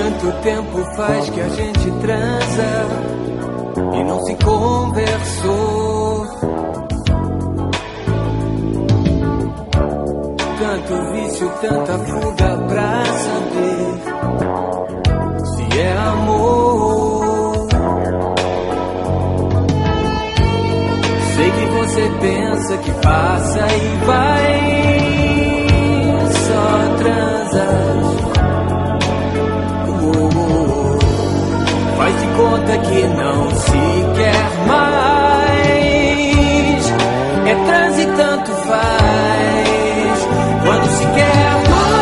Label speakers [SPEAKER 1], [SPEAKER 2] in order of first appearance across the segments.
[SPEAKER 1] Quanto tempo faz que a gente transa e não se conversou? Tanto vício, tanta fuga pra saber se é amor. Sei que você pensa que passa e vai, só transas. Faz de conta que não se quer mais. É transe e tanto faz. Quando se quer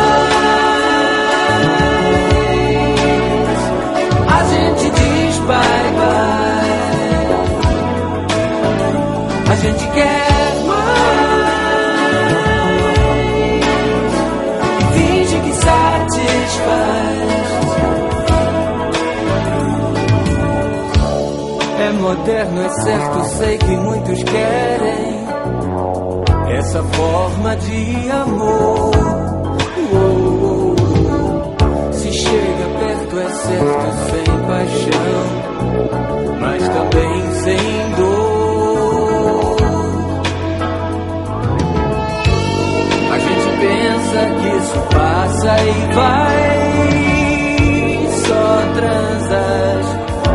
[SPEAKER 1] mais, a gente diz bye bye. A gente quer mais e finge que satisfaz. É moderno, é certo, sei que muitos querem essa forma de amor. Se chega perto é certo, sem paixão, mas também sem dor. A gente pensa que isso passa e vai, só transas.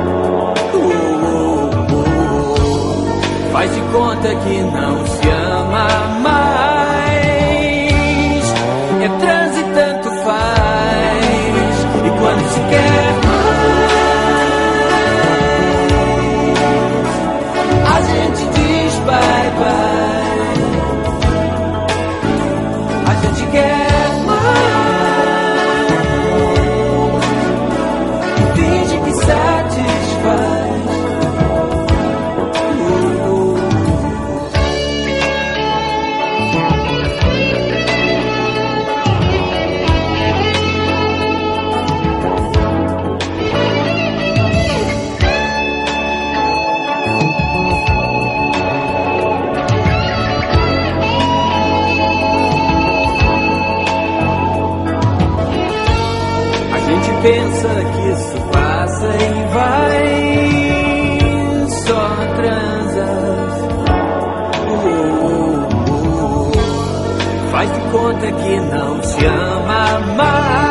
[SPEAKER 1] Faz de conta que não se ama mais. É transe e tanto faz. E quando se quer mais, a gente diz bye bye. A gente quer mais e finge que satisfaz. Pensa que isso passa e vai, só transas. Faz de conta que não se ama mais.